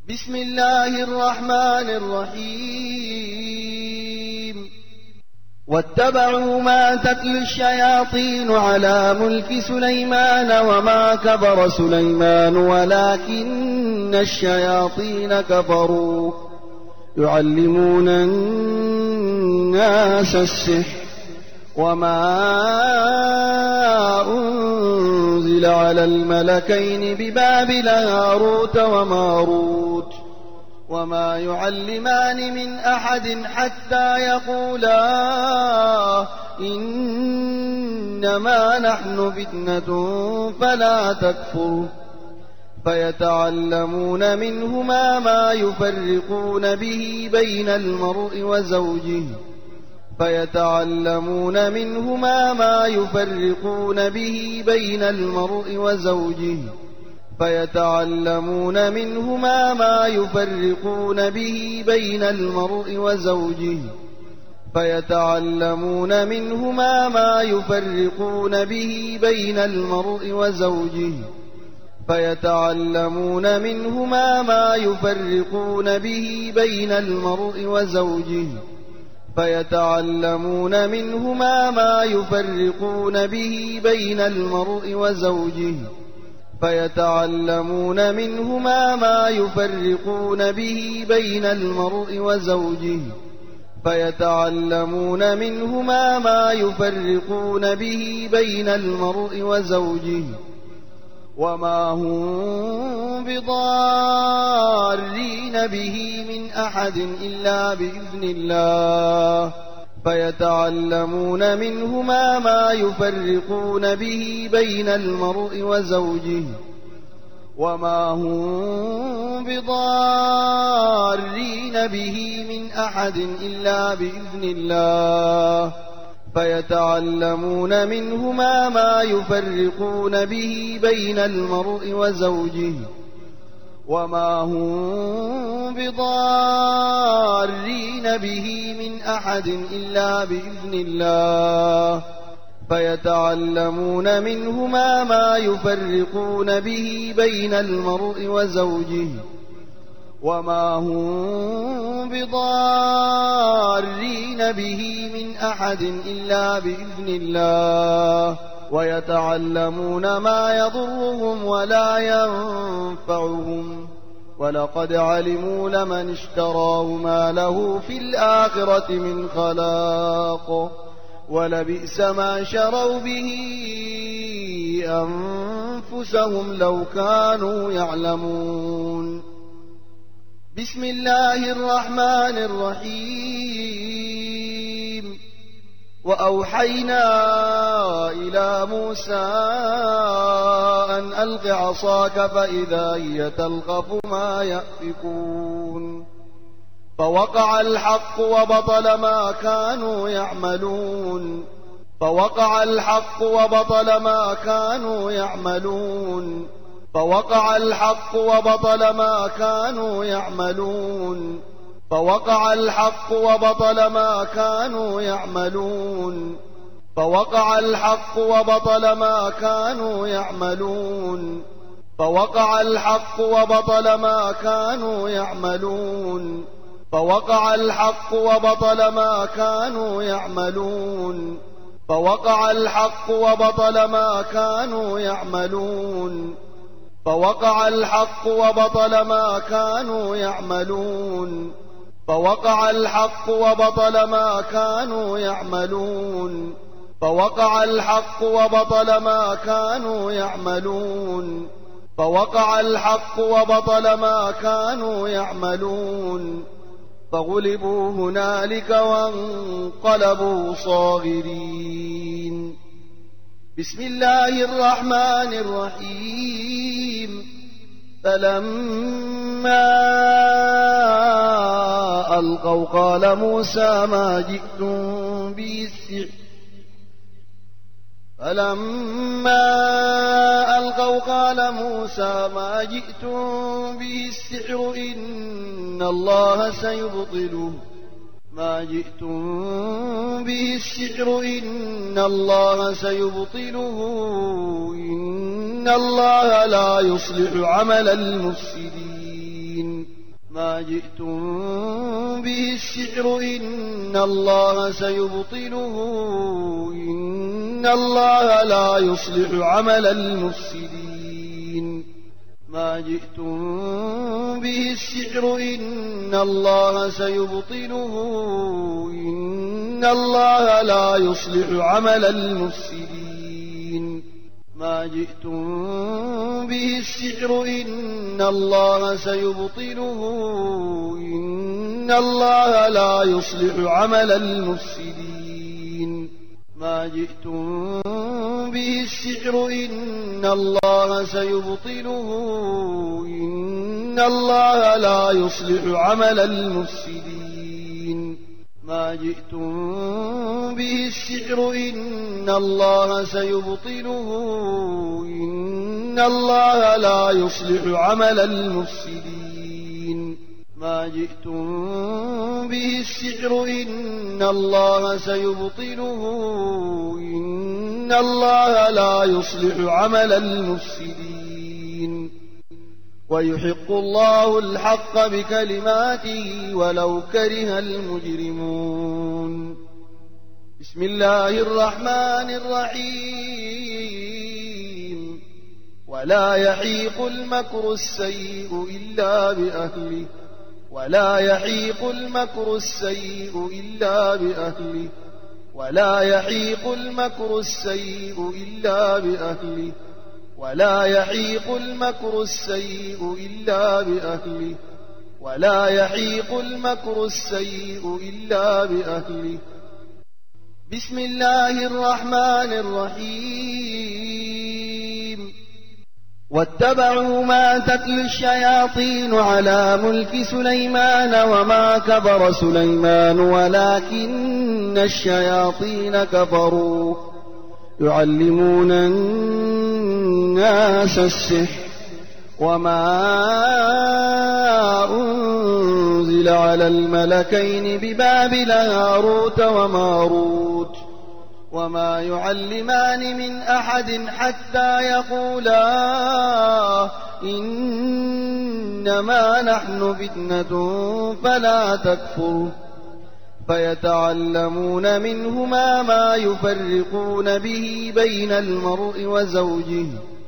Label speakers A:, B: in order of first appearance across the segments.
A: بسم الله الرحمن الرحيم واتبعوا ما تتلو الشياطين على ملك سليمان وما كفر سليمان ولكن الشياطين كفروا يعلمون الناس السحر وما أنزل على الملكين ببابل هاروت وماروت وما يعلمان من أحد حتى يقولا إنما نحن فتنة فلا تكفر فيتعلمون منهما ما يفرقون به بين المرء وزوجه فيتعلمون منهما ما يفرقون به بين المرء وزوجه فيتعلمون منهما ما يفرقون به بين المرء وزوجه فيتعلمون منهما ما يفرقون به بين المرء وزوجه فيتعلمون منهما ما يفرقون به بين المرء وزوجه فيتعلمون منهما ما يفرقون به بين المرء وزوجه فيتعلمون منهما ما يفرقون به بين المرء وزوجه فيتعلمون منهما ما يفرقون به بين المرء وزوجه وما هم بضارين به من أحد إلا بإذن الله فيتعلمون منهما ما يفرقون به بين المرء وزوجه وما هم بضارين به من أحد إلا بإذن الله فيتعلمون منهما ما يفرقون به بين المرء وزوجه وما هم بضارين به من أحد إلا بإذن الله فيتعلمون منهما ما يفرقون به بين المرء وزوجه وما هم بضارين به من أحد إلا بإذن الله ويتعلمون ما يضرهم ولا ينفعهم ولقد علموا لمن اشتراه ما له في الآخرة من خلاق ولبئس ما شروا به أنفسهم لو كانوا يعلمون بسم الله الرحمن الرحيم وأوحينا إلى موسى أن ألق عصاك فإذا هي تلقف ما يأفكون فوقع الحق وبطل ما كانوا يعملون فوقع الحق وبطل ما كانوا يعملون فوقع الحق وبطل ما كانوا يعملون فوقع الحق وبطل ما كانوا يعملون فوقع الحق وبطل ما كانوا يعملون فوقع الحق وبطل ما كانوا يعملون فوقع الحق وبطل ما كانوا يعملون فوقع الحق وبطل ما كانوا يعملون فوقع الحق وبطل ما كانوا يعملون فوقع الحق وبطل ما كانوا يعملون فوقع الحق وبطل ما كانوا يعملون فوقع الحق وبطل ما كانوا يعملون فغلبوا هنالك وانقلبوا صاغرين بسم الله الرحمن الرحيم فلما ألقوا قال موسى ما جئتم به السحر فلما ألقوا قال موسى ما جئتم به السحر إن الله سيبطله ما جئتم به السحر إن الله سيبطله إن الله لا يصلح عمل المفسدين ما جئتم به السحر إن الله سيبطله إن الله لا يصلح عمل المفسدين ما جئتم به السحر إن الله سيبطله إن الله لا يصلح عمل المفسدين ما جئتم به السحر إن الله سيبطله إن الله لا يصلح عمل المفسدين ما جئتم به السحر إن الله سيبطله إن الله لا يصلح عمل المفسدين ما جئتم به السحر إن الله سيبطله إن الله لا يصلح عمل المفسدين ما جئتم به السحر إن الله سيبطله إن الله لا يصلح عمل المفسدين ويحق الله الحق بكلماته ولو كره المجرمون بسم الله الرحمن الرحيم ولا يحيق المكر السيء إلا بأهله ولا يحيق المكر السيء إلا بأهله ولا يحيق المكر السيء إلا بأهله ولا يحيق المكر السيء إلا بأهله ولا يحيق المكر السيء إلا بأهله بسم الله الرحمن الرحيم واتبعوا ما تتلو الشياطين على ملك سليمان وما كفر سليمان ولكن الشياطين كفروا يعلمون الناس السحر وما أنزل على الملكين ببابل هاروت وماروت وما يعلمان من أحد حتى يقولا إنما نحن فتنة فلا تكفر فيتعلمون منهما ما يفرقون به بين المرء وزوجه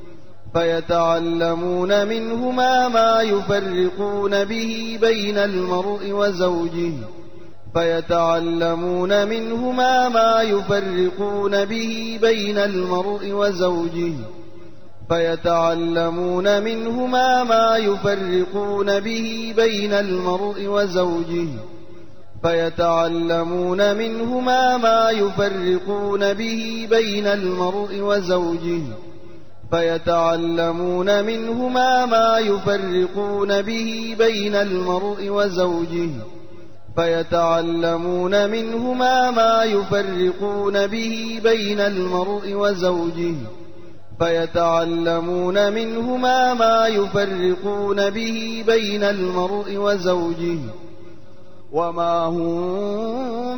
A: فيتعلمون منهما ما يفرقون به بين المرء وزوجه فيتعلمون منهما ما يفرقون به بين المرء وزوجه فيتعلمون منهما ما يفرقون به بين المرء وزوجه فيتعلمون منهما ما يفرقون به بين المرء وزوجه فيتعلمون منهما ما يفرقون به بين المرء وزوجه فيتعلمون منهما ما يفرقون به بين المرء وزوجه فيتعلمون منهما ما يفرقون به بين المرء وزوجه وما هم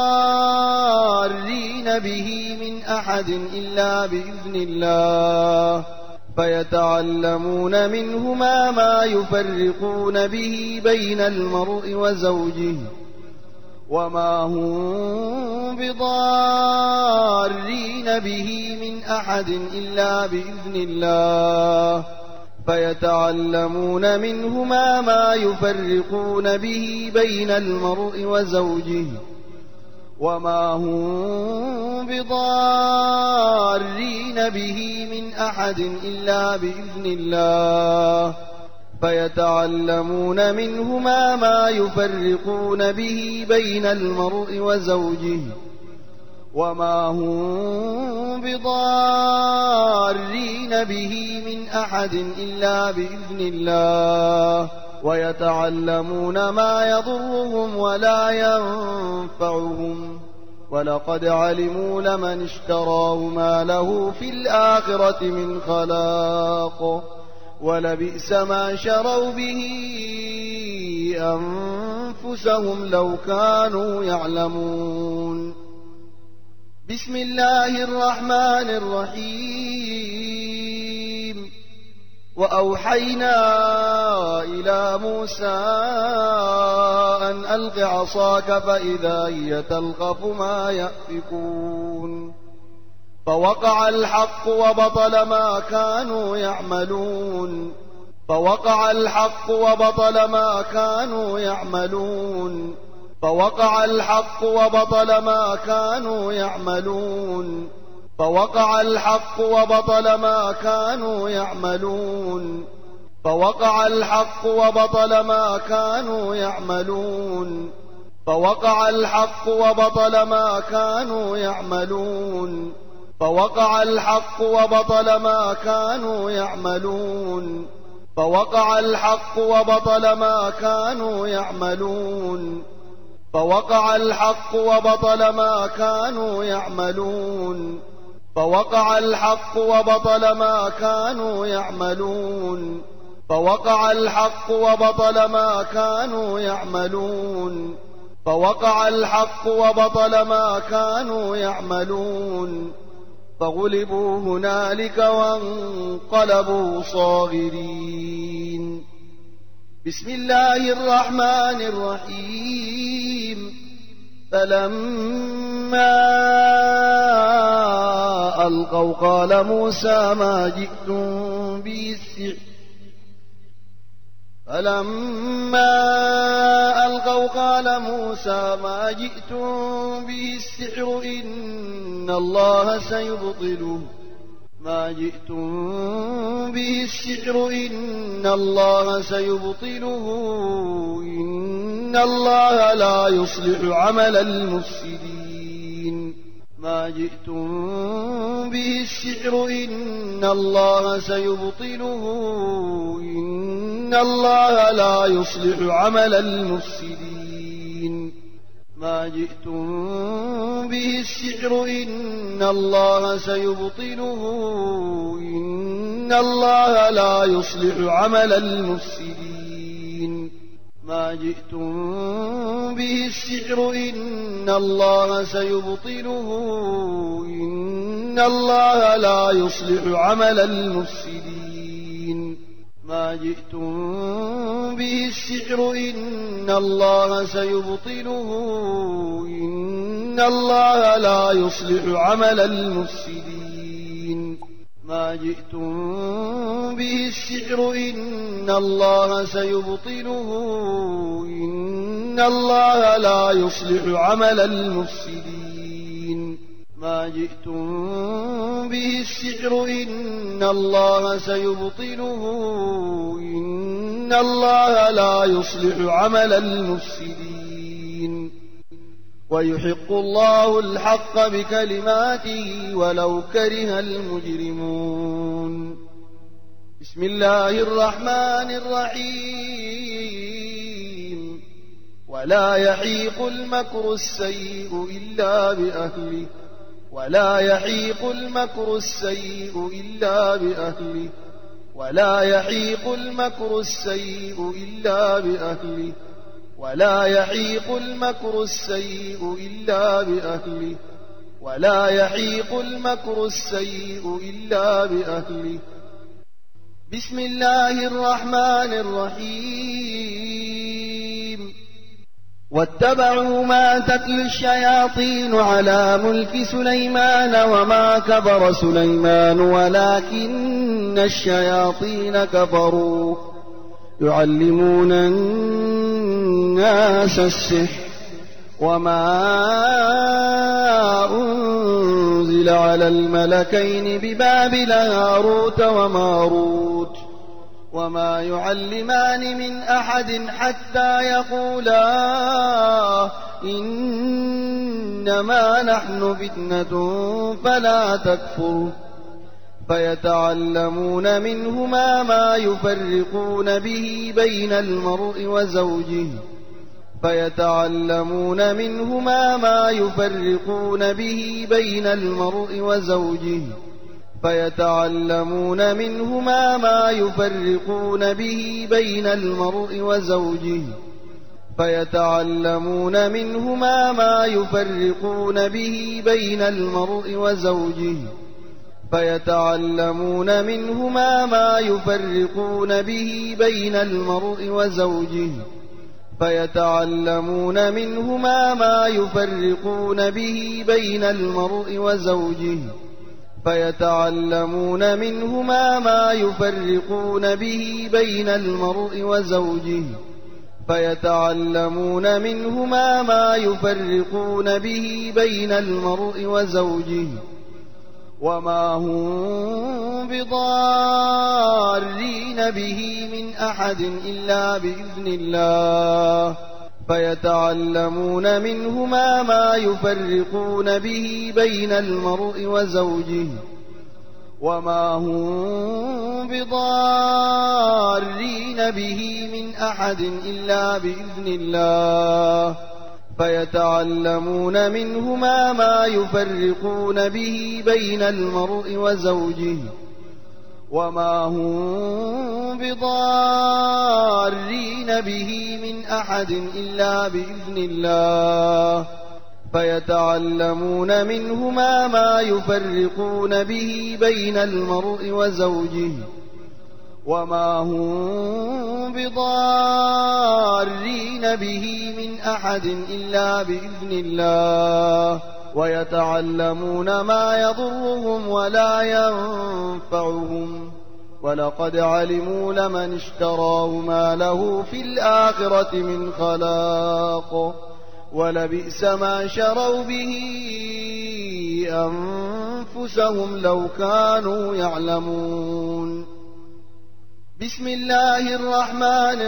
A: بضارين به من أحد إلا بإذن الله فيتعلمون منهما ما يفرقون به بين المرء وزوجه وما هم بضارين به من أحد إلا بإذن الله فيتعلمون منهما ما يفرقون به بين المرء وزوجه وما هم بضارين به من أحد إلا بإذن الله فيتعلمون منهما ما يفرقون به بين المرء وزوجه وما هم بضارين به من أحد إلا بإذن الله ويتعلمون ما يضرهم ولا ينفعهم ولقد علموا لمن اشتراه ما له في الآخرة من خلاق ولبئس ما شروا به أنفسهم لو كانوا يعلمون بسم الله الرحمن الرحيم وأوحينا إلى موسى أن ألق عصاك فإذا هي تلقف ما يأفكون فوقع الحق وبطل ما كانوا يعملون فوقع الحق وبطل ما كانوا يعملون فوقع الحق وبطل ما كانوا يعملون فوقع الحق وبطل ما كانوا يعملون فوقع الحق وبطل ما كانوا يعملون فوقع الحق وبطل ما كانوا يعملون فوقع الحق وبطل ما كانوا يعملون فوقع الحق وبطل ما كانوا يعملون فوقع الحق وبطل ما كانوا يعملون فوقع الحق وبطل ما كانوا يعملون فوقع الحق وبطل ما كانوا يعملون فوقع الحق وبطل ما كانوا يعملون فغلبوا هنالك وانقلبوا صاغرين. بسم الله الرحمن الرحيم. فلما ألقوا قال موسى ما جئتم به السحر فلما ألقوا قال موسى ما جئتم به السحر إن الله سيبطله ما جئتم به السحر إن الله سيبطله إن الله لا يصلح عمل المفسدين ما جئتم به السحر إن الله سيبطله إن الله لا يصلح عمل المفسدين ما جئتم به السحر إن الله سيبطله إن الله لا يصلح عمل المفسدين ما جئتم به السحر إن الله سيبطله إن الله لا يصلح عمل المفسدين ما جئتم به السحر إن الله سيبطله إن الله لا يصلح عمل المفسدين ما جئتم به السحر إن الله سيبطله إن الله لا يصلح عمل المفسدين ما جئتم به السحر إن الله سيبطله إن الله لا يصلح عمل المفسدين ويحق الله الحق بكلماته ولو كره المجرمون. بسم الله الرحمن الرحيم. ولا يحيق المكر السيء إلا بأهله ولا يحيق المكر السيء إلا بأهله ولا يحيق المكر السيء إلا بأهله ولا يحيق المكر السيء إلا بأهله ولا يحيق المكر السيء إلا بأهله. بسم الله الرحمن الرحيم. واتبعوا ما تتلو الشياطين على ملك سليمان وما كفر سليمان ولكن الشياطين كفروا يعلمون الناس السحر وما أنزل على الملكين ببابل هاروت وماروت وما يعلمان من أحد حتى يقولا إنما نحن فتنة فلا تكفر فيتعلمون منهما ما يفرقون به بين المرء وزوجه فيتعلمون منهما ما يفرقون به بين المرء وزوجه فيتعلمون منهما ما يفرقون به بين المرء وزوجه فيتعلمون منهما ما يفرقون به بين المرء وزوجه فيتعلمون منهما ما يفرقون به بين المرء وزوجه فيتعلمون منهما ما يفرقون به بين المرء وزوجه فيتعلمون منهما ما يفرقون به بين المرء وزوجه فيتعلمون منهما ما يفرقون به بين المرء وزوجه وما هم بضارين به من أحد إلا بإذن الله فيتعلمون منهما ما يفرقون به بين المرء وزوجه وما هم بضارين به من أحد إلا بإذن الله فيتعلمون منهما ما يفرقون به بين المرء وزوجه وما هم بضارين به من أحد إلا بإذن الله فيتعلمون منهما ما يفرقون به بين المرء وزوجه وما هم بضارين به من أحد إلا بإذن الله ويتعلمون ما يضرهم ولا ينفعهم ولقد علموا لمن اشتراه ما له في الآخرة من خلاق ولبئس ما شروا به أنفسهم لو كانوا يعلمون. بسم الله الرحمن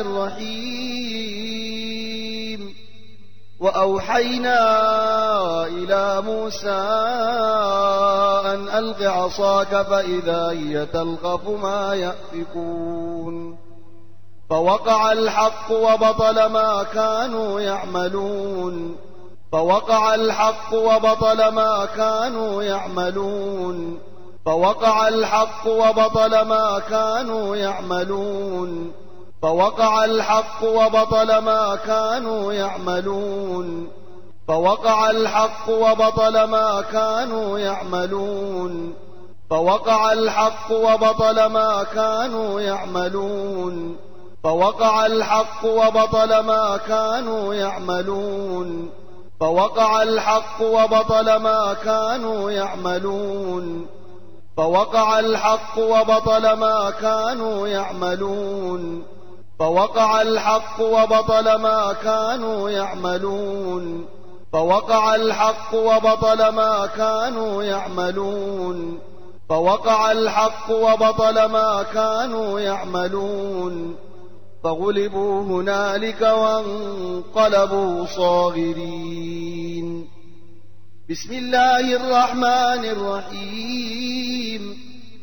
A: الرحيم. وأوحينا إلى موسى أن ألق عصاك فإذا هي تلقف ما يأفكون فوقع الحق وبطل ما كانوا يعملون فوقع الحق وبطل ما كانوا يعملون فوقع الحق وبطل ما كانوا يعملون فوقع الحق وبطل ما كانوا يعملون فوقع الحق وبطل ما كانوا يعملون فوقع الحق وبطل ما كانوا يعملون فوقع الحق وبطل ما كانوا يعملون فوقع الحق وبطل ما كانوا يعملون فوقع الحق وبطل ما كانوا يعملون فوقع الحق وبطل ما كانوا يعملون فوقع الحق وبطل ما كانوا يعملون فوقع الحق وبطل ما كانوا يعملون فغلبوا هنالك وانقلبوا صاغرين. بسم الله الرحمن الرحيم.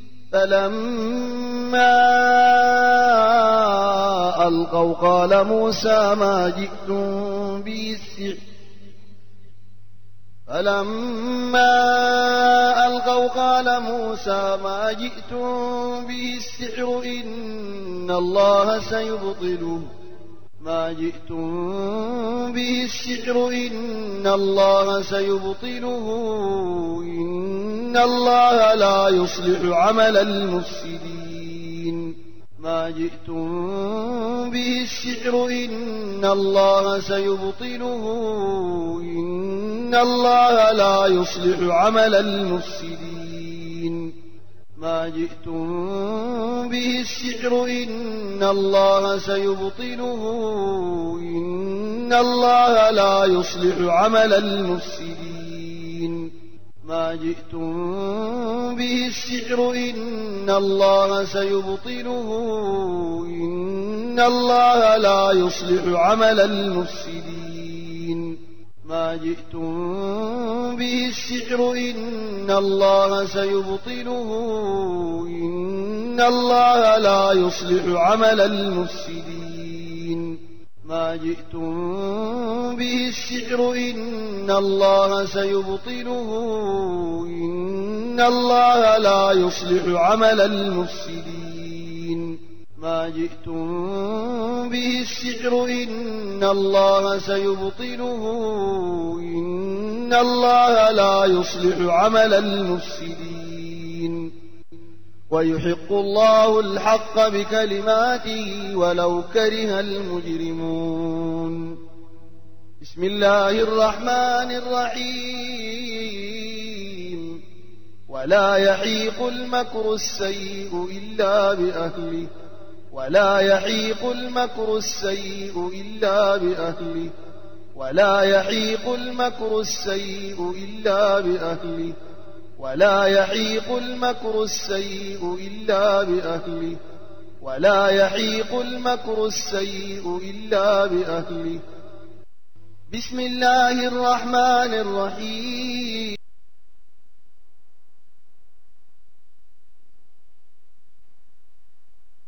A: فلما ألقوا قال موسى ما جئتم به السحر فلما ألقوا قال موسى ما جئتم به السحر إن الله سيبطله ما جئتم به السحر إن الله سيبطله إن الله لا يصلح عمل المفسدين ما جئتم به السحر إن الله سيبطله إن الله لا يصلح عمل المفسدين ما جئتم به السحر إن الله سيبطله إن الله لا يصلح عمل المفسدين ما جئتم به السحر إن الله سيبطله إن الله لا يصلح عمل المفسدين ما جئتم به السحر إن الله سيبطله إن الله لا يصلح عمل المفسدين ما جئتم به السحر إن الله سيبطله إن الله لا يصلح عمل المفسدين ما جئتم به السحر إن الله سيبطله إن الله لا يصلح عمل المفسدين ويحق الله الحق بكلماته ولو كره المجرمون. بسم الله الرحمن الرحيم. ولا يحيق المكر السيء إلا بأهله ولا يحيق المكر السيء إلا بأهله ولا يحيق المكر السيء إلا بأهله ولا يحيق المكر السيء إلا بأهله ولا يحيق المكر السيء إلا بأهله. بسم الله الرحمن الرحيم.